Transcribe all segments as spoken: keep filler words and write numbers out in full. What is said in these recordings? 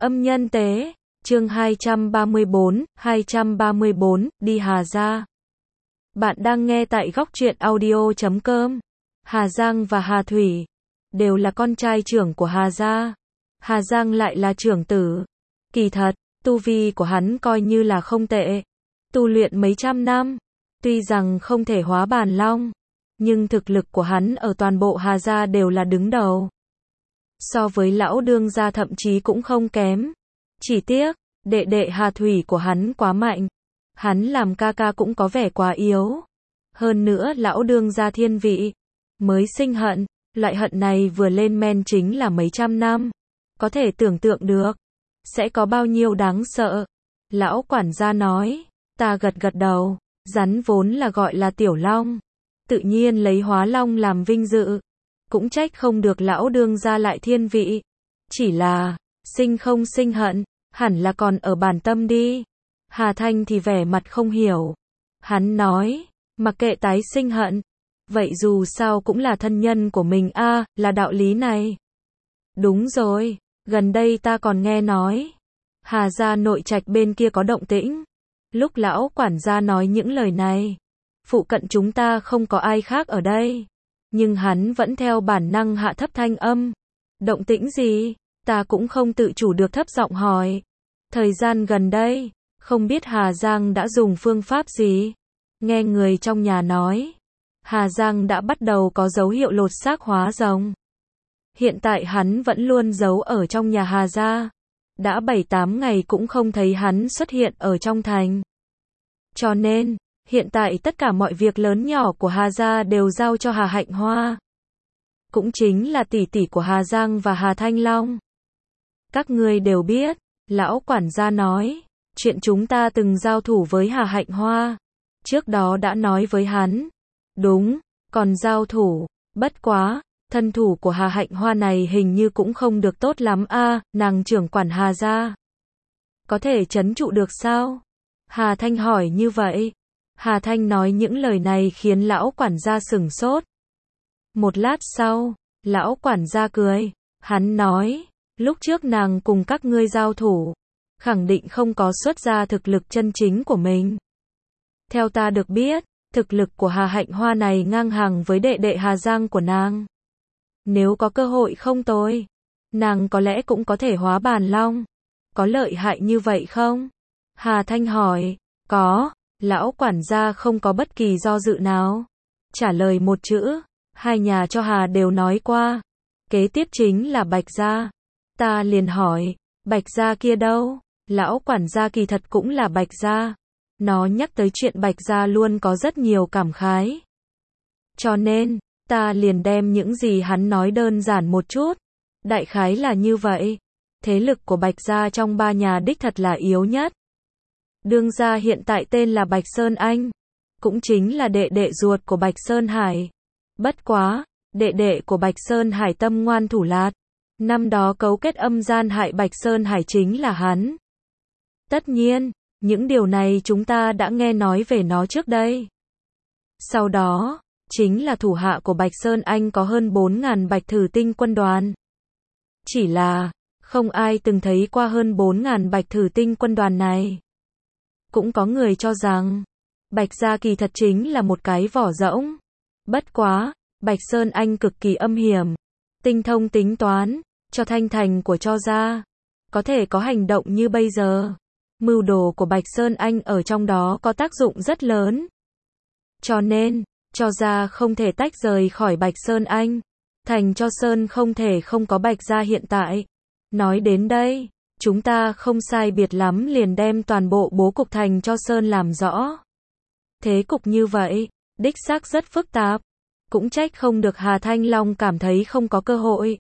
Âm nhân tế, chương hai trăm ba mươi bốn, hai trăm ba mươi bốn, đi Hà Gia. Bạn đang nghe tại góc truyện audio chấm com. Hà Giang và Hà Thủy đều là con trai trưởng của Hà Gia. Hà Giang lại là trưởng tử. Kỳ thật, tu vi của hắn coi như là không tệ. Tu luyện mấy trăm năm, tuy rằng không thể hóa bàn long, nhưng thực lực của hắn ở toàn bộ Hà Gia đều là đứng đầu. So với lão đương gia thậm chí cũng không kém. Chỉ tiếc, đệ đệ Hà Thủy của hắn quá mạnh. Hắn làm ca ca cũng có vẻ quá yếu. Hơn nữa lão đương gia thiên vị, mới sinh hận. Loại hận này vừa lên men chính là mấy trăm năm. Có thể tưởng tượng được, sẽ có bao nhiêu đáng sợ. Lão quản gia nói, ta gật gật đầu, rắn vốn là gọi là tiểu long. Tự nhiên lấy hóa long làm vinh dự. Cũng trách không được lão đương gia lại thiên vị. Chỉ là, sinh không sinh hận, hẳn là còn ở bản tâm đi. Hà Thanh thì vẻ mặt không hiểu. Hắn nói, mặc kệ tái sinh hận, vậy dù sao cũng là thân nhân của mình a, à, là đạo lý này. Đúng rồi, gần đây ta còn nghe nói, Hà Gia nội trạch bên kia có động tĩnh. Lúc lão quản gia nói những lời này, phụ cận chúng ta không có ai khác ở đây. Nhưng hắn vẫn theo bản năng hạ thấp thanh âm. Động tĩnh gì? Ta cũng không tự chủ được thấp giọng hỏi. Thời gian gần đây, không biết Hà Giang đã dùng phương pháp gì? Nghe người trong nhà nói, Hà Giang đã bắt đầu có dấu hiệu lột xác hóa rồng. Hiện tại hắn vẫn luôn giấu ở trong nhà Hà Gia. Đã bảy tám ngày cũng không thấy hắn xuất hiện ở trong thành. Cho nên, hiện tại tất cả mọi việc lớn nhỏ của Hà Gia đều giao cho Hà Hạnh Hoa. Cũng chính là tỷ tỷ của Hà Giang và Hà Thanh Long. Các ngươi đều biết, lão quản gia nói, chuyện chúng ta từng giao thủ với Hà Hạnh Hoa. Trước đó đã nói với hắn. Đúng, còn giao thủ, bất quá, thân thủ của Hà Hạnh Hoa này hình như cũng không được tốt lắm a, à, nàng trưởng quản Hà Gia. Có thể trấn trụ được sao? Hà Thanh hỏi như vậy. Hà Thanh nói những lời này khiến lão quản gia sửng sốt. Một lát sau, lão quản gia cười. Hắn nói, lúc trước nàng cùng các ngươi giao thủ, khẳng định không có xuất ra thực lực chân chính của mình. Theo ta được biết, thực lực của Hà Hạnh Hoa này ngang hàng với đệ đệ Hà Giang của nàng. Nếu có cơ hội không tồi, nàng có lẽ cũng có thể hóa bàn long. Có lợi hại như vậy không? Hà Thanh hỏi. Có. Lão quản gia không có bất kỳ do dự nào. Trả lời một chữ. Hai nhà cho Hà đều nói qua. Kế tiếp chính là Bạch Gia. Ta liền hỏi, Bạch Gia kia đâu? Lão quản gia kỳ thật cũng là Bạch Gia. Nó nhắc tới chuyện Bạch Gia luôn có rất nhiều cảm khái. Cho nên, ta liền đem những gì hắn nói đơn giản một chút. Đại khái là như vậy. Thế lực của Bạch Gia trong ba nhà đích thật là yếu nhất. Đương gia hiện tại tên là Bạch Sơn Anh, cũng chính là đệ đệ ruột của Bạch Sơn Hải. Bất quá, đệ đệ của Bạch Sơn Hải tâm ngoan thủ lạt. Năm đó cấu kết âm gian hại Bạch Sơn Hải chính là hắn. Tất nhiên, những điều này chúng ta đã nghe nói về nó trước đây. Sau đó, chính là thủ hạ của Bạch Sơn Anh có hơn bốn ngàn Bạch Thử Tinh quân đoàn. Chỉ là, không ai từng thấy qua hơn bốn ngàn Bạch Thử Tinh quân đoàn này. Cũng có người cho rằng, Bạch Gia kỳ thật chính là một cái vỏ rỗng. Bất quá, Bạch Sơn Anh cực kỳ âm hiểm, tinh thông tính toán, cho thanh thành của cho gia. Có thể có hành động như bây giờ. Mưu đồ của Bạch Sơn Anh ở trong đó có tác dụng rất lớn. Cho nên, cho gia không thể tách rời khỏi Bạch Sơn Anh. Thành cho Sơn không thể không có Bạch Gia hiện tại. Nói đến đây, chúng ta không sai biệt lắm liền đem toàn bộ bố cục thành cho Sơn làm rõ. Thế cục như vậy, đích xác rất phức tạp. Cũng trách không được Hà Thanh Long cảm thấy không có cơ hội.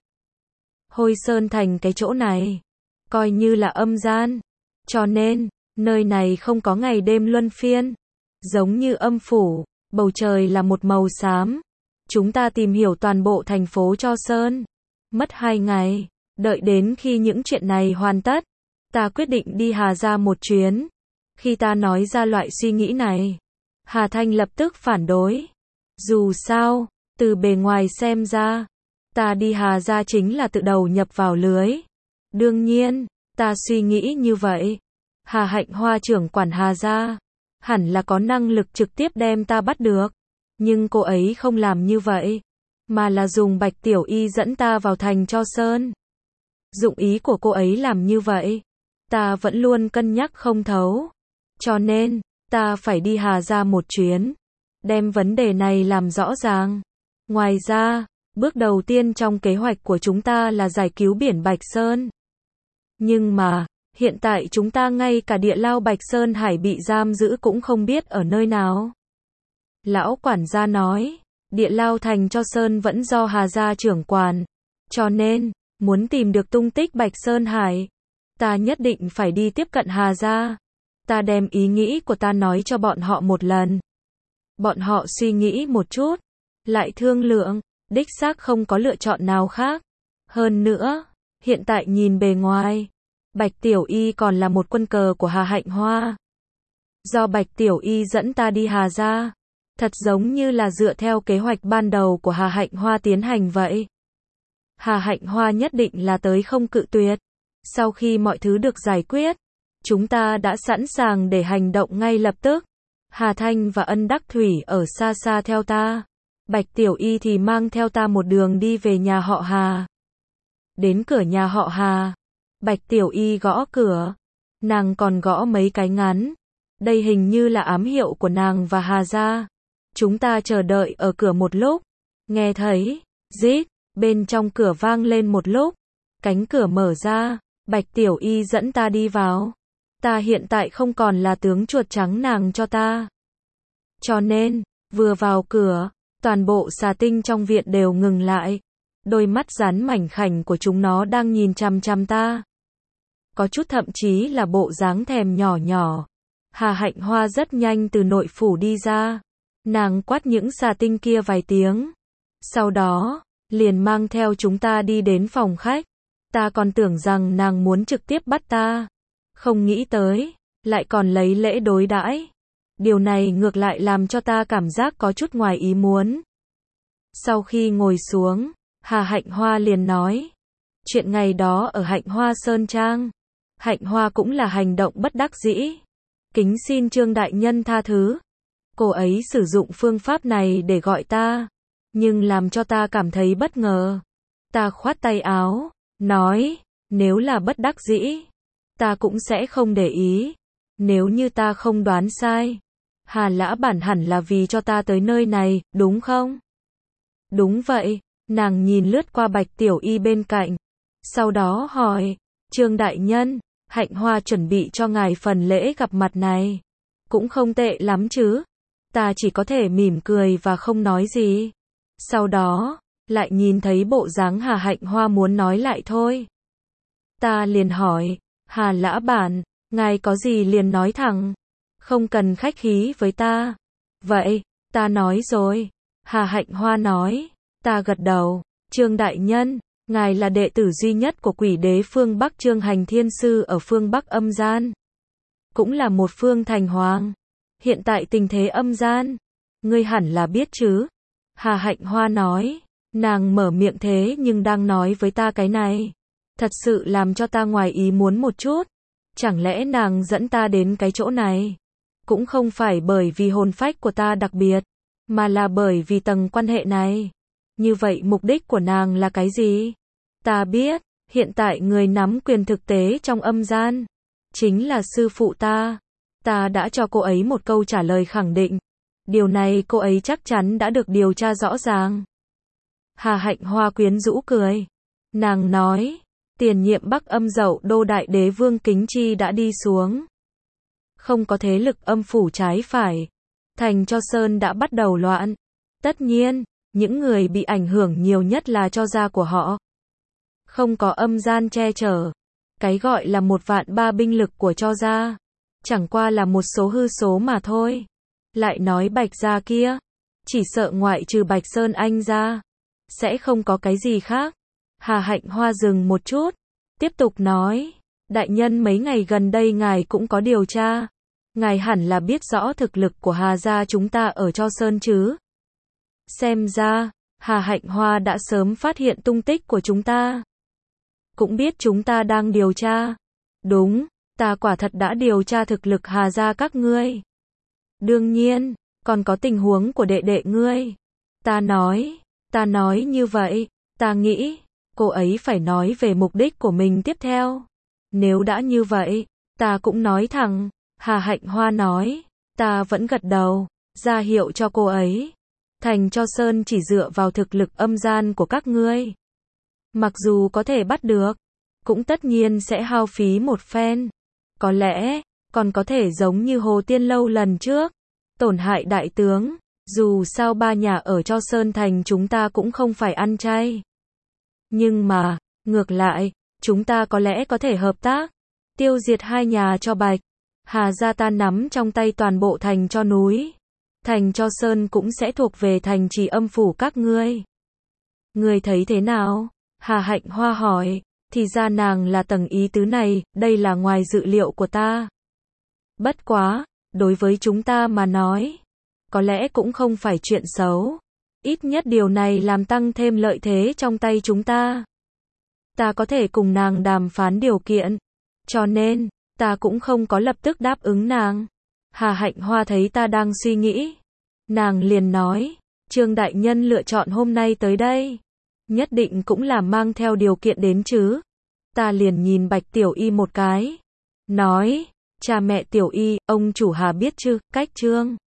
Hôi Sơn thành cái chỗ này, coi như là âm gian. Cho nên, nơi này không có ngày đêm luân phiên. Giống như âm phủ, bầu trời là một màu xám. Chúng ta tìm hiểu toàn bộ thành phố cho Sơn. Mất hai ngày. Đợi đến khi những chuyện này hoàn tất, ta quyết định đi Hà Gia một chuyến. Khi ta nói ra loại suy nghĩ này, Hà Thanh lập tức phản đối. Dù sao, từ bề ngoài xem ra, ta đi Hà Gia chính là tự đầu nhập vào lưới. Đương nhiên, Ta suy nghĩ như vậy. Hà Hạnh Hoa trưởng quản Hà gia, hẳn là có năng lực trực tiếp đem ta bắt được. Nhưng cô ấy không làm như vậy, mà là dùng Bạch Tiểu Y dẫn ta vào thành Cho Sơn. Dụng ý của cô ấy làm như vậy, ta vẫn luôn cân nhắc không thấu. Cho nên, ta phải đi Hà gia một chuyến, đem vấn đề này làm rõ ràng. Ngoài ra, bước đầu tiên trong kế hoạch của chúng ta là giải cứu biển Bạch Sơn. Nhưng mà, hiện tại chúng ta ngay cả địa lao Bạch Sơn Hải bị giam giữ cũng không biết ở nơi nào. Lão quản gia nói, địa lao thành Cho Sơn vẫn do Hà gia trưởng quản. Cho nên, muốn tìm được tung tích Bạch Sơn Hải, ta nhất định phải đi tiếp cận Hà gia. Ta đem ý nghĩ của ta nói cho bọn họ một lần. Bọn họ suy nghĩ một chút, lại thương lượng, đích xác không có lựa chọn nào khác. Hơn nữa, hiện tại nhìn bề ngoài, Bạch Tiểu Y còn là một quân cờ của Hà Hạnh Hoa. Do Bạch Tiểu Y dẫn ta đi Hà gia, thật giống như là dựa theo kế hoạch ban đầu của Hà Hạnh Hoa tiến hành vậy. Hà Hạnh Hoa nhất định là tới không cự tuyệt. Sau khi mọi thứ được giải quyết, chúng ta đã sẵn sàng để hành động ngay lập tức. Hà Thanh và Ân Đắc Thủy ở xa xa theo ta. Bạch Tiểu Y thì mang theo ta một đường đi về nhà họ Hà. Đến cửa nhà họ Hà, Bạch Tiểu Y gõ cửa. Nàng còn gõ mấy cái ngắn. Đây hình như là ám hiệu của nàng và Hà gia. Chúng ta chờ đợi ở cửa một lúc. Nghe thấy, rít, bên trong cửa vang lên một lúc. Cánh cửa mở ra, Bạch Tiểu Y dẫn ta đi vào. Ta hiện tại không còn là tướng chuột trắng nàng cho ta. Cho nên, vừa vào cửa, toàn bộ xà tinh trong viện đều ngừng lại. Đôi mắt rắn mảnh khảnh của chúng nó đang nhìn chằm chằm ta. Có chút thậm chí là bộ dáng thèm nhỏ nhỏ. Hà Hạnh Hoa rất nhanh từ nội phủ đi ra. Nàng quát những xà tinh kia vài tiếng. Sau đó, liền mang theo chúng ta đi đến phòng khách. Ta còn tưởng rằng nàng muốn trực tiếp bắt ta. Không nghĩ tới, lại còn lấy lễ đối đãi. Điều này ngược lại làm cho ta cảm giác có chút ngoài ý muốn. Sau khi ngồi xuống, Hà Hạnh Hoa liền nói. Chuyện ngày đó ở Hạnh Hoa Sơn Trang. Hạnh Hoa cũng là hành động bất đắc dĩ. Kính xin Trương đại nhân tha thứ. Cô ấy sử dụng phương pháp này để gọi ta. Nhưng làm cho ta cảm thấy bất ngờ. Ta khoát tay áo, nói, nếu là bất đắc dĩ, ta cũng sẽ không để ý. Nếu như ta không đoán sai, Hà Lã Bản hẳn là vì cho ta tới nơi này, đúng không? Đúng vậy, nàng nhìn lướt qua Bạch Tiểu Y bên cạnh. Sau đó hỏi, Trương đại nhân, Hạnh Hoa chuẩn bị cho ngài phần lễ gặp mặt này. Cũng không tệ lắm chứ. Ta chỉ có thể mỉm cười và không nói gì. Sau đó, lại nhìn thấy bộ dáng Hà Hạnh Hoa muốn nói lại thôi. Ta liền hỏi, Hà Lã Bản, ngài có gì liền nói thẳng. Không cần khách khí với ta. Vậy, ta nói rồi. Hà Hạnh Hoa nói, ta gật đầu. Trương đại nhân, ngài là đệ tử duy nhất của quỷ đế phương Bắc Trương Hành Thiên Sư ở phương Bắc âm gian. Cũng là một phương thành hoàng. Hiện tại tình thế âm gian, ngươi hẳn là biết chứ. Hà Hạnh Hoa nói, nàng mở miệng thế nhưng đang nói với ta cái này. Thật sự làm cho ta ngoài ý muốn một chút. Chẳng lẽ nàng dẫn ta đến cái chỗ này? Cũng không phải bởi vì hồn phách của ta đặc biệt, mà là bởi vì tầng quan hệ này. Như vậy mục đích của nàng là cái gì? Ta biết, hiện tại người nắm quyền thực tế trong âm gian, chính là sư phụ ta. Ta đã cho cô ấy một câu trả lời khẳng định. Điều này cô ấy chắc chắn đã được điều tra rõ ràng. Hà Hạnh Hoa quyến rũ cười. Nàng nói, tiền nhiệm Bắc Âm Dậu Đô Đại Đế Vương Kính Chi đã đi xuống. Không có thế lực âm phủ trái phải. Thành Cho Sơn đã bắt đầu loạn. Tất nhiên, những người bị ảnh hưởng nhiều nhất là Cho gia của họ. Không có âm gian che chở. Cái gọi là một vạn ba binh lực của Cho gia, chẳng qua là một số hư số mà thôi. Lại nói Bạch gia kia, chỉ sợ ngoại trừ Bạch Sơn Anh ra, sẽ không có cái gì khác. Hà Hạnh Hoa dừng một chút, tiếp tục nói, đại nhân mấy ngày gần đây ngài cũng có điều tra. Ngài hẳn là biết rõ thực lực của Hà gia chúng ta ở Cho Sơn chứ. Xem ra, Hà Hạnh Hoa đã sớm phát hiện tung tích của chúng ta. Cũng biết chúng ta đang điều tra. Đúng, ta quả thật đã điều tra thực lực Hà gia các ngươi. Đương nhiên, còn có tình huống của đệ đệ ngươi. Ta nói, ta nói như vậy, ta nghĩ, cô ấy phải nói về mục đích của mình tiếp theo. Nếu đã như vậy, ta cũng nói thẳng, Hà Hạnh Hoa nói, ta vẫn gật đầu, ra hiệu cho cô ấy. Thành Cho Sơn chỉ dựa vào thực lực âm gian của các ngươi. Mặc dù có thể bắt được, cũng tất nhiên sẽ hao phí một phen. Có lẽ, còn có thể giống như Hồ Tiên Lâu lần trước, tổn hại đại tướng. Dù sao ba nhà ở Cho Sơn Thành chúng ta cũng không phải ăn chay. Nhưng mà, ngược lại, chúng ta có lẽ có thể hợp tác, tiêu diệt hai nhà Cho Bạch. Hà gia ta nắm trong tay toàn bộ thành Cho núi. Thành Cho Sơn cũng sẽ thuộc về thành trì âm phủ các ngươi. Ngươi thấy thế nào? Hà Hạnh Hoa hỏi, thì ra nàng là tầng ý tứ này, đây là ngoài dự liệu của ta. Bất quá, đối với chúng ta mà nói, có lẽ cũng không phải chuyện xấu. Ít nhất điều này làm tăng thêm lợi thế trong tay chúng ta. Ta có thể cùng nàng đàm phán điều kiện. Cho nên, ta cũng không có lập tức đáp ứng nàng. Hà Hạnh Hoa thấy ta đang suy nghĩ. Nàng liền nói, Trương đại nhân lựa chọn hôm nay tới đây. Nhất định cũng là mang theo điều kiện đến chứ. Ta liền nhìn Bạch Tiểu Y một cái. Nói, cha mẹ Tiểu Y, ông chủ Hà biết chứ, cách Trương